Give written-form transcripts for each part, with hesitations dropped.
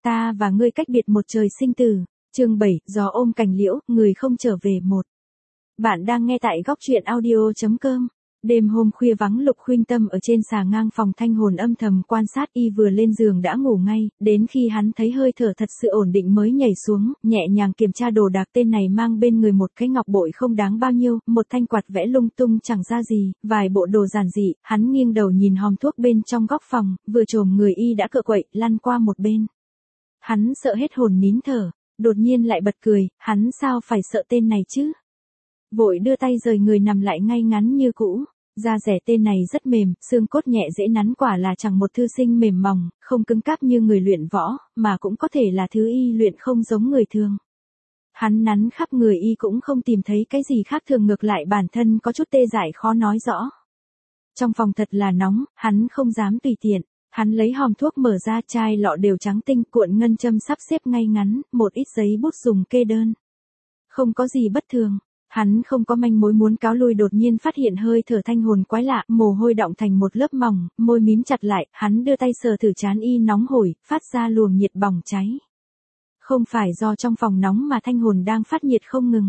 ta và ngươi cách biệt một trời sinh tử. Chương 7, gió ôm cành liễu, người không trở về một. Bạn đang nghe tại góc truyện audio.com. Đêm hôm khuya vắng Lục Khuynh Tâm ở trên xà ngang phòng Thanh Hồn âm thầm quan sát y vừa lên giường đã ngủ ngay, đến khi hắn thấy hơi thở thật sự ổn định mới nhảy xuống, nhẹ nhàng kiểm tra đồ đạc. Tên này mang bên người một cái ngọc bội không đáng bao nhiêu, một thanh quạt vẽ lung tung chẳng ra gì, vài bộ đồ giản dị. Hắn nghiêng đầu nhìn hòm thuốc bên trong góc phòng, vừa chồm người y đã cựa quậy, lăn qua một bên. Hắn sợ hết hồn nín thở, đột nhiên lại bật cười, hắn sao phải sợ tên này chứ? Vội đưa tay rời người nằm lại ngay ngắn như cũ. Da rẻ tên này rất mềm, xương cốt nhẹ dễ nắn, quả là chẳng một thư sinh mềm mỏng, không cứng cáp như người luyện võ, mà cũng có thể là thứ y luyện không giống người thường. Hắn nắn khắp người y cũng không tìm thấy cái gì khác thường, ngược lại bản thân có chút tê dại khó nói rõ. Trong phòng thật là nóng, hắn không dám tùy tiện. Hắn lấy hòm thuốc mở ra, chai lọ đều trắng tinh, cuộn ngân châm sắp xếp ngay ngắn, một ít giấy bút dùng kê đơn. Không có gì bất thường. Hắn không có manh mối muốn cáo lui, đột nhiên phát hiện hơi thở Thanh Hồn quái lạ, mồ hôi đọng thành một lớp mỏng, môi mím chặt lại, hắn đưa tay sờ thử trán y nóng hổi, phát ra luồng nhiệt bỏng cháy. Không phải do trong phòng nóng mà Thanh Hồn đang phát nhiệt không ngừng.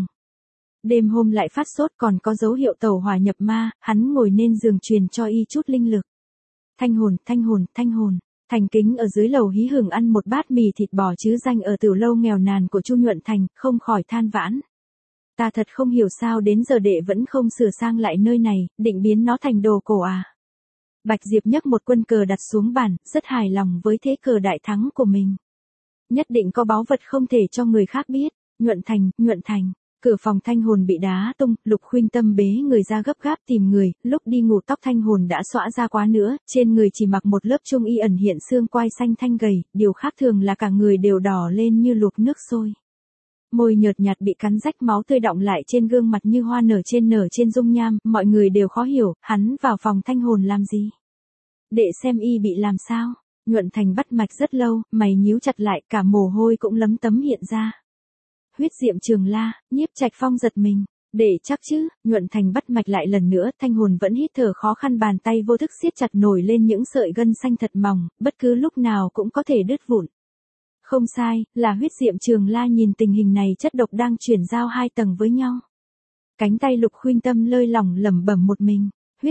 Đêm hôm lại phát sốt, còn có dấu hiệu tẩu hỏa nhập ma, hắn ngồi lên giường truyền cho y chút linh lực. Thanh Hồn, Thanh Hồn, Thanh Hồn. Thành Kính ở dưới lầu hí hửng ăn một bát mì thịt bò chứ danh ở tiểu lâu nghèo nàn của Chu Nhuận Thành, không khỏi than vãn. Ta thật không hiểu sao đến giờ đệ vẫn không sửa sang lại nơi này, định biến nó thành đồ cổ à. Bạch Diệp nhấc một quân cờ đặt xuống bàn, rất hài lòng với thế cờ đại thắng của mình. Nhất định có báu vật không thể cho người khác biết. Nhuận Thành. Cửa phòng Thanh Hồn bị đá tung, Lục Khuynh Tâm bế người ra gấp gáp tìm người, lúc đi ngủ tóc Thanh Hồn đã xõa ra quá nữa, trên người chỉ mặc một lớp trung y ẩn hiện xương quai xanh thanh gầy, điều khác thường là cả người đều đỏ lên như luộc nước sôi. Môi nhợt nhạt bị cắn rách, máu tươi đọng lại trên gương mặt như hoa nở trên dung nham, mọi người đều khó hiểu, hắn vào phòng Thanh Hồn làm gì? Đệ xem y bị làm sao? Nhuận Thành bắt mạch rất lâu, mày nhíu chặt lại, cả mồ hôi cũng lấm tấm hiện ra. Huyết diệm Trường La. Nhiếp Trạch Phong giật mình. Để chắc chứ? Nhuận Thành bắt mạch lại lần nữa, Thanh Hồn vẫn hít thở khó khăn, bàn tay vô thức siết chặt nổi lên những sợi gân xanh thật mỏng, bất cứ lúc nào cũng có thể đứt vụn. Không sai, là huyết diệm Trường La. Nhìn tình hình này, chất độc đang chuyển giao hai tầng với nhau. Cánh tay Lục Khuynh Tâm lơi lỏng, lẩm bẩm một mình. Huyết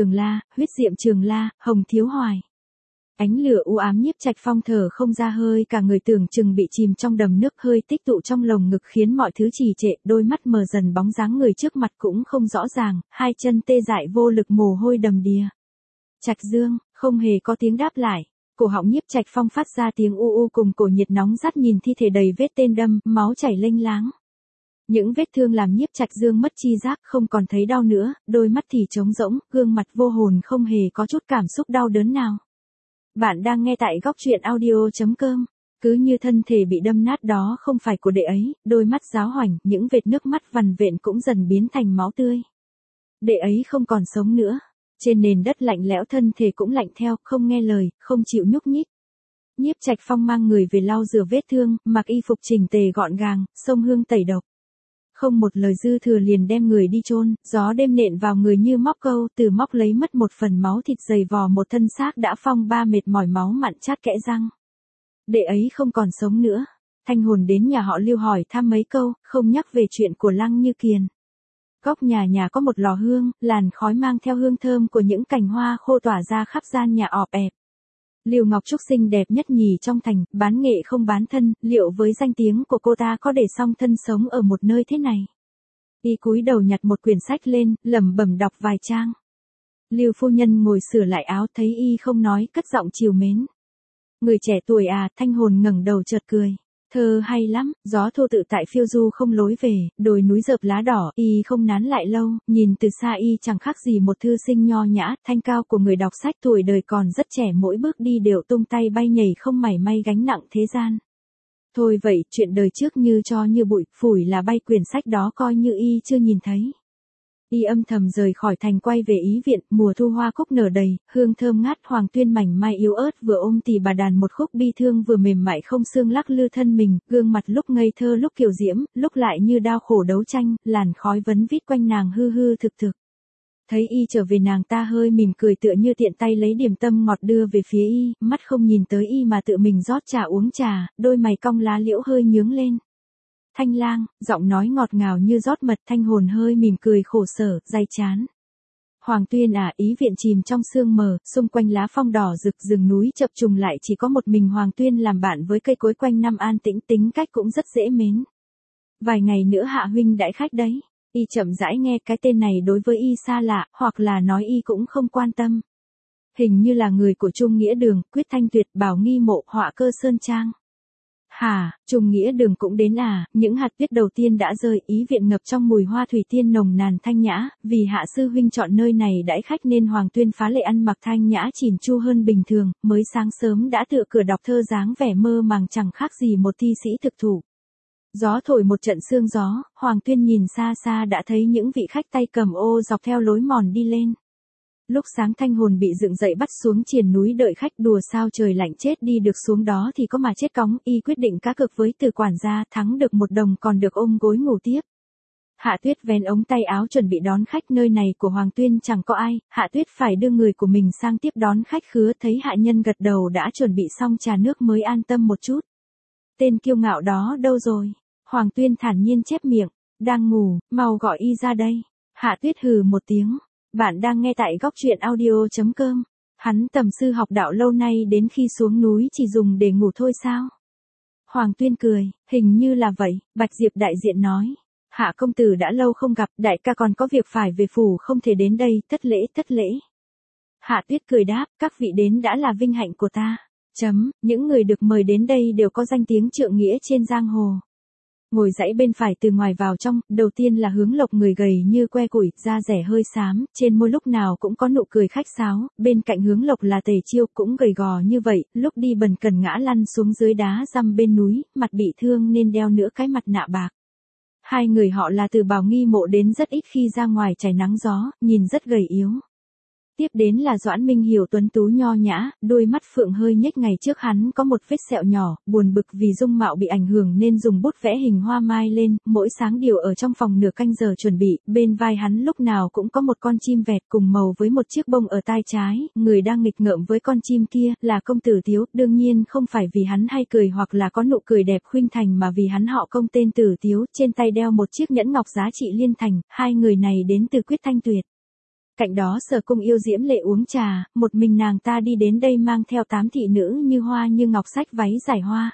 diệm Trường La, Hồng Thiếu Hoài. Ánh lửa u ám, Nhiếp Trạch Phong thở không ra hơi, cả người tưởng chừng bị chìm trong đầm nước, hơi tích tụ trong lồng ngực khiến mọi thứ trì trệ, đôi mắt mờ dần, bóng dáng người trước mặt cũng không rõ ràng, hai chân tê dại vô lực, mồ hôi đầm đìa. Trạch Dương, không hề có tiếng đáp lại. Cổ họng Nhiếp Trạch Phong phát ra tiếng u u cùng cổ nhiệt nóng rát, nhìn thi thể đầy vết tên đâm, máu chảy lênh láng. Những vết thương làm Nhiếp Trạch Dương mất chi giác, không còn thấy đau nữa, đôi mắt thì trống rỗng, gương mặt vô hồn, không hề có chút cảm xúc đau đớn nào. Bạn đang nghe tại góc truyện audio.com. Cứ như thân thể bị đâm nát đó không phải của đệ ấy, đôi mắt giáo hoành, những vệt nước mắt vằn vện cũng dần biến thành máu tươi. Đệ ấy không còn sống nữa. Trên nền đất lạnh lẽo, thân thể cũng lạnh theo, không nghe lời, không chịu nhúc nhích. Nhiếp Trạch Phong mang người về lau rửa vết thương, mặc y phục chỉnh tề gọn gàng, xông hương tẩy độc. Không một lời dư thừa liền đem người đi chôn, gió đêm nện vào người như móc câu, từ móc lấy mất một phần máu thịt, dày vò một thân xác đã phong ba mệt mỏi, máu mặn chát kẽ răng. Đệ ấy không còn sống nữa. Thanh Hồn đến nhà họ Lưu hỏi thăm mấy câu, không nhắc về chuyện của Lăng Như Kiền. Góc nhà có một lò hương, làn khói mang theo hương thơm của những cành hoa khô tỏa ra khắp gian nhà ọp ẹp. Lưu Ngọc Trúc xinh đẹp nhất nhì trong thành, bán nghệ không bán thân, liệu với danh tiếng của cô ta có để song thân sống ở một nơi thế này? Y cúi đầu nhặt một quyển sách lên, lẩm bẩm đọc vài trang. Lưu phu nhân ngồi sửa lại áo, thấy y không nói, cất giọng trìu mến. Người trẻ tuổi à? Thanh Hồn ngẩng đầu chợt cười. Thơ hay lắm, gió thu tự tại phiêu du không lối về, đồi núi rợp lá đỏ, y không nán lại lâu, nhìn từ xa y chẳng khác gì một thư sinh nho nhã, thanh cao của người đọc sách, tuổi đời còn rất trẻ, mỗi bước đi đều tung tay bay nhảy, không mảy may gánh nặng thế gian. Thôi vậy, chuyện đời trước như cho như bụi, phủi là bay, quyển sách đó coi như y chưa nhìn thấy. Y âm thầm rời khỏi thành, quay về ý viện, mùa thu hoa cúc nở đầy, hương thơm ngát, Hoàng Tuyên mảnh mai yếu ớt vừa ôm tỉ bà đàn một khúc bi thương, vừa mềm mại không xương lắc lư thân mình, gương mặt lúc ngây thơ lúc kiều diễm, lúc lại như đau khổ đấu tranh, làn khói vấn vít quanh nàng hư hư thực thực. Thấy y trở về nàng ta hơi mỉm cười tựa như tiện tay lấy điểm tâm ngọt đưa về phía y, mắt không nhìn tới y mà tự mình rót trà uống trà, đôi mày cong lá liễu hơi nhướng lên. Thanh Lang, giọng nói ngọt ngào như rót mật. Thanh Hồn hơi mỉm cười khổ sở, day chán. Hoàng Tuyên à, ý viện chìm trong sương mờ, xung quanh lá phong đỏ rực, rừng núi chập trùng lại chỉ có một mình Hoàng Tuyên làm bạn với cây cối quanh năm an tĩnh, tính cách cũng rất dễ mến. Vài ngày nữa Hạ huynh đãi khách đấy. Y chậm rãi nghe cái tên này đối với y xa lạ, hoặc là nói y cũng không quan tâm. Hình như là người của Trung Nghĩa Đường, Quyết Thanh Tuyệt, Bảo Nghi Mộ, Họa Cơ Sơn Trang. Hả, Trung Nghĩa Đường cũng đến à? Những hạt tuyết đầu tiên đã rơi, ý viện ngập trong mùi hoa thủy tiên nồng nàn thanh nhã, vì Hạ sư huynh chọn nơi này đãi khách nên Hoàng Tuyên phá lệ ăn mặc thanh nhã chỉn chu hơn bình thường, mới sáng sớm đã tựa cửa đọc thơ dáng vẻ mơ màng chẳng khác gì một thi sĩ thực thụ. Gió thổi một trận sương gió, Hoàng Tuyên nhìn xa xa đã thấy những vị khách tay cầm ô dọc theo lối mòn đi lên. Lúc sáng Thanh Hồn bị dựng dậy bắt xuống triền núi đợi khách, đùa sao trời lạnh chết đi được xuống đó thì có mà chết cóng, y quyết định cá cược với Từ quản gia, thắng được 1 đồng còn được ôm gối ngủ tiếp. Hạ Tuyết vén ống tay áo chuẩn bị đón khách, nơi này của Hoàng Tuyên chẳng có ai, Hạ Tuyết phải đưa người của mình sang tiếp đón khách khứa, thấy hạ nhân gật đầu đã chuẩn bị xong trà nước mới an tâm một chút. Tên kiêu ngạo đó đâu rồi? Hoàng Tuyên thản nhiên chép miệng, đang ngủ, mau gọi y ra đây. Hạ Tuyết hừ một tiếng, bạn đang nghe tại góc truyện audio.com. Hắn tầm sư học đạo lâu nay đến khi xuống núi chỉ dùng để ngủ thôi sao? Hoàng Tuyên cười, hình như là vậy. Bạch Diệp đại diện nói, Hạ công tử đã lâu không gặp, đại ca còn có việc phải về phủ không thể đến đây, thất lễ. Hạ Tuyết cười đáp, các vị đến đã là vinh hạnh của ta. Những người được mời đến đây đều có danh tiếng trượng nghĩa trên giang hồ. Ngồi dãy bên phải từ ngoài vào trong, đầu tiên là Hướng Lộc, người gầy như que củi, da dẻ hơi xám, trên môi lúc nào cũng có nụ cười khách sáo, bên cạnh Hướng Lộc là Tề Chiêu, cũng gầy gò như vậy, lúc đi bần cần ngã lăn xuống dưới đá răm bên núi, mặt bị thương nên đeo nửa cái mặt nạ bạc. Hai người họ là từ Bảo Nghi Mộ đến rất ít khi ra ngoài trải nắng gió, nhìn rất gầy yếu. Tiếp đến là Doãn Minh Hiểu, tuấn tú nho nhã, đôi mắt phượng hơi nhếch, ngày trước hắn có một vết sẹo nhỏ, buồn bực vì dung mạo bị ảnh hưởng nên dùng bút vẽ hình hoa mai lên, mỗi sáng điều ở trong phòng nửa canh giờ chuẩn bị, bên vai hắn lúc nào cũng có một con chim vẹt cùng màu với một chiếc bông ở tai trái, người đang nghịch ngợm với con chim kia là công tử Tiếu, đương nhiên không phải vì hắn hay cười hoặc là có nụ cười đẹp khuynh thành mà vì hắn họ Công tên Tử Tiếu, trên tay đeo một chiếc nhẫn ngọc giá trị liên thành, hai người này đến từ Quyết Thanh Tuyệt. Cạnh đó Sở Cung Yêu Diễm Lệ uống trà, một mình nàng ta đi đến đây mang theo 8 thị nữ như hoa như ngọc sách váy giải hoa.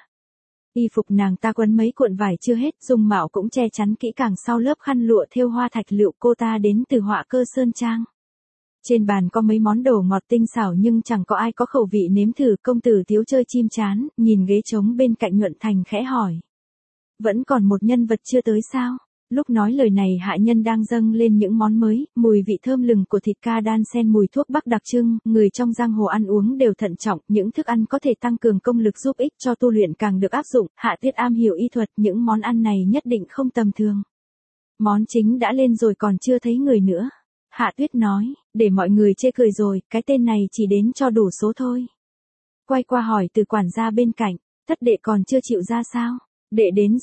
Y phục nàng ta quấn mấy cuộn vải chưa hết, dung mạo cũng che chắn kỹ càng sau lớp khăn lụa thêu hoa thạch lựu, cô ta đến từ Họa Cơ Sơn Trang. Trên bàn có mấy món đồ ngọt tinh xảo nhưng chẳng có ai có khẩu vị nếm thử. Công tử Tiếu chơi chim chán, nhìn ghế trống bên cạnh Nhuận Thành khẽ hỏi. Vẫn còn một nhân vật chưa tới sao? Lúc nói lời này hạ nhân đang dâng lên những món mới, mùi vị thơm lừng của thịt ca đan xen mùi thuốc bắc đặc trưng, người trong giang hồ ăn uống đều thận trọng, những thức ăn có thể tăng cường công lực giúp ích cho tu luyện càng được áp dụng, Hạ Tuyết am hiểu y thuật, những món ăn này nhất định không tầm thường. Món chính đã lên rồi còn chưa thấy người nữa. Hạ Tuyết nói, để mọi người chê cười rồi, cái tên này chỉ đến cho đủ số thôi. Quay qua hỏi từ quản gia bên cạnh, thất đệ còn chưa chịu ra sao? Đệ đến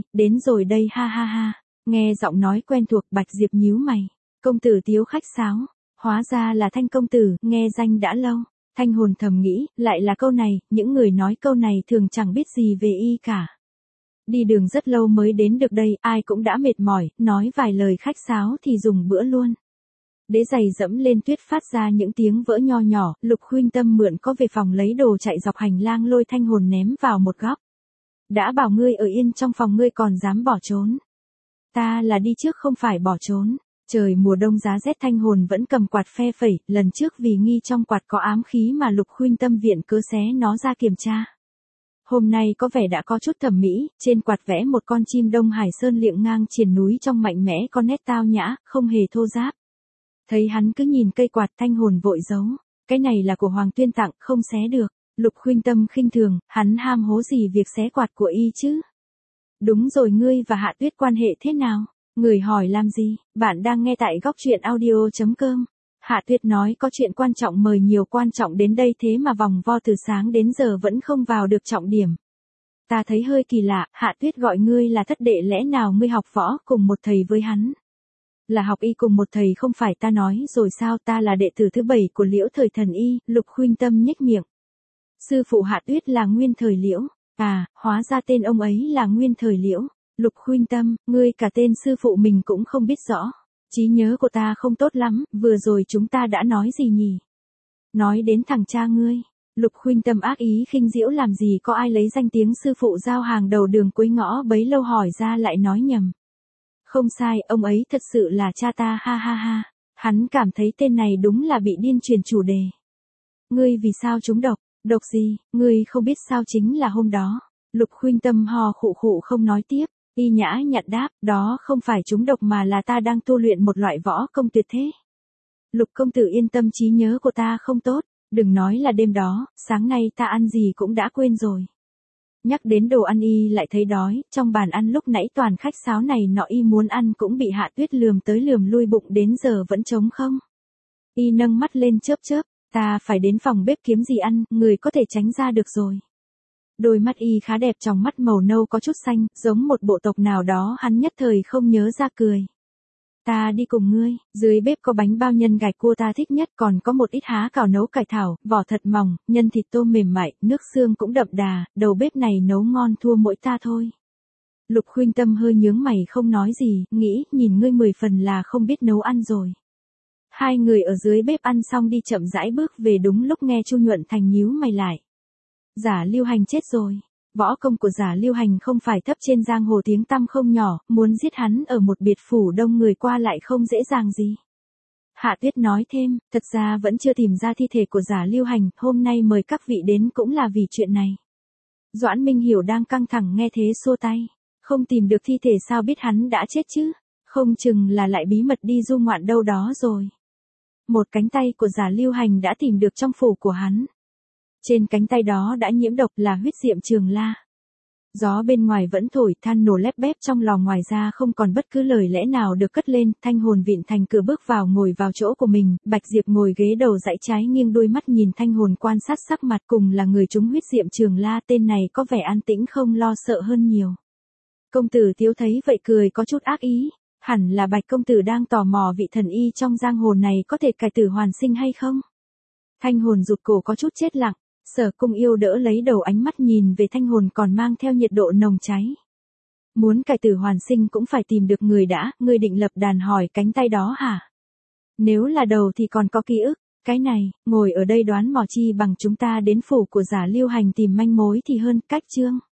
rồi đây ha ha ha. Nghe giọng nói quen thuộc, Bạch Diệp nhíu mày. Công tử Tiếu khách sáo, hóa ra là Thanh công tử, nghe danh đã lâu. Thanh Hồn thầm nghĩ, lại là câu này, những người nói câu này thường chẳng biết gì về y cả. Đi đường rất lâu mới đến được đây, ai cũng đã mệt mỏi, nói vài lời khách sáo thì dùng bữa luôn. Đế giày dẫm lên tuyết phát ra những tiếng vỡ nho nhỏ, Lục Khuynh Tâm mượn có về phòng lấy đồ chạy dọc hành lang lôi Thanh Hồn ném vào một góc. Đã bảo ngươi ở yên trong phòng ngươi còn dám bỏ trốn. Ta là đi trước không phải bỏ trốn. Trời mùa đông giá rét Thanh Hồn vẫn cầm quạt phe phẩy, lần trước vì nghi trong quạt có ám khí mà Lục Khuynh Tâm viện cớ xé nó ra kiểm tra. Hôm nay có vẻ đã có chút thẩm mỹ, trên quạt vẽ một con chim Đông Hải Sơn liệng ngang triền núi trong mạnh mẽ có nét tao nhã, không hề thô ráp. Thấy hắn cứ nhìn cây quạt Thanh Hồn vội giấu. Cái này là của Hoàng Tuyên tặng, không xé được. Lục Khuynh Tâm khinh thường, hắn ham hố gì việc xé quạt của y chứ? Đúng rồi, ngươi và Hạ Tuyết quan hệ thế nào? Người hỏi làm gì? Bạn đang nghe tại góc truyện audio.com. Hạ Tuyết nói có chuyện quan trọng mời nhiều quan trọng đến đây thế mà vòng vo từ sáng đến giờ vẫn không vào được trọng điểm. Ta thấy hơi kỳ lạ, Hạ Tuyết gọi ngươi là thất đệ lẽ nào ngươi học võ cùng một thầy với hắn? Là học y cùng một thầy không phải ta nói rồi sao, ta là đệ tử thứ 7 của Liễu Thời Thần Y, Lục Khuynh Tâm nhếch miệng. Sư phụ Hạ Tuyết là Nguyên Thời Liễu, à, hóa ra tên ông ấy là Nguyên Thời Liễu. Lục Khuynh Tâm, ngươi cả tên sư phụ mình cũng không biết rõ. Trí nhớ của ta không tốt lắm, vừa rồi chúng ta đã nói gì nhỉ? Nói đến thằng cha ngươi. Lục Khuynh Tâm ác ý khinh giễu, làm gì có ai lấy danh tiếng sư phụ giao hàng đầu đường cuối ngõ bấy lâu hỏi ra lại nói nhầm. Không sai, ông ấy thật sự là cha ta, ha ha ha. Hắn cảm thấy tên này đúng là bị điên truyền chủ đề. Ngươi vì sao trúng độc? Độc gì? Ngươi không biết sao, chính là hôm đó. Lục Khuynh Tâm ho khụ khụ không nói tiếp. Y nhã nhặn đáp, đó không phải trúng độc mà là ta đang tu luyện một loại võ công tuyệt thế. Lục công tử yên tâm, trí nhớ của ta không tốt. Đừng nói là đêm đó, sáng nay ta ăn gì cũng đã quên rồi. Nhắc đến đồ ăn y lại thấy đói, trong bàn ăn lúc nãy toàn khách sáo này nọ y muốn ăn cũng bị Hạ Tuyết lườm tới lườm lui, bụng đến giờ vẫn trống không. Y nâng mắt lên chớp chớp, ta phải đến phòng bếp kiếm gì ăn, người có thể tránh ra được rồi. Đôi mắt y khá đẹp, trong mắt màu nâu có chút xanh, giống một bộ tộc nào đó, hắn nhất thời không nhớ ra cười. Ta đi cùng ngươi, dưới bếp có bánh bao nhân gạch cua ta thích nhất, còn có một ít há cảo nấu cải thảo, vỏ thật mỏng, nhân thịt tôm mềm mại, nước xương cũng đậm đà, đầu bếp này nấu ngon thua mỗi ta thôi. Lục Khuynh Tâm hơi nhướng mày không nói gì, nghĩ, nhìn ngươi 10 phần là không biết nấu ăn rồi. Hai người ở dưới bếp ăn xong đi chậm rãi bước về, đúng lúc nghe Chu Nhuận Thành nhíu mày lại. Giả Lưu Hành chết rồi. Võ công của Giả Lưu Hành không phải thấp trên giang hồ, tiếng tăm không nhỏ, muốn giết hắn ở một biệt phủ đông người qua lại không dễ dàng gì. Hạ Tuyết nói thêm, thật ra vẫn chưa tìm ra thi thể của Giả Lưu Hành, hôm nay mời các vị đến cũng là vì chuyện này. Doãn Minh Hiểu đang căng thẳng nghe thế xua tay, không tìm được thi thể sao biết hắn đã chết chứ, không chừng là lại bí mật đi du ngoạn đâu đó rồi. Một cánh tay của Giả Lưu Hành đã tìm được trong phủ của hắn. Trên cánh tay đó đã nhiễm độc, là huyết diệm trường la. Gió bên ngoài vẫn thổi, than nổ lép bép trong lò, ngoài ra không còn bất cứ lời lẽ nào được cất lên. Thanh Hồn vịn thành cửa bước vào, ngồi vào chỗ của mình, Bạch Diệp ngồi ghế đầu dãy trái nghiêng đôi mắt nhìn Thanh Hồn quan sát sắc mặt, cùng là người trúng huyết diệm trường la, tên này có vẻ an tĩnh không lo sợ hơn nhiều. Công tử Tiếu thấy vậy cười có chút ác ý, hẳn là Bạch công tử đang tò mò vị thần y trong giang hồ này có thể cải tử hoàn sinh hay không. Thanh Hồn rụt cổ có chút chết lặng. Sở Cung Yêu đỡ lấy đầu, ánh mắt nhìn về Thanh Hồn còn mang theo nhiệt độ nồng cháy. Muốn cải tử hoàn sinh cũng phải tìm được người đã, ngươi định lập đàn hỏi cánh tay đó hả? Nếu là đầu thì còn có ký ức, cái này, ngồi ở đây đoán mò chi bằng chúng ta đến phủ của Giả Lưu Hành tìm manh mối thì hơn. Cách chương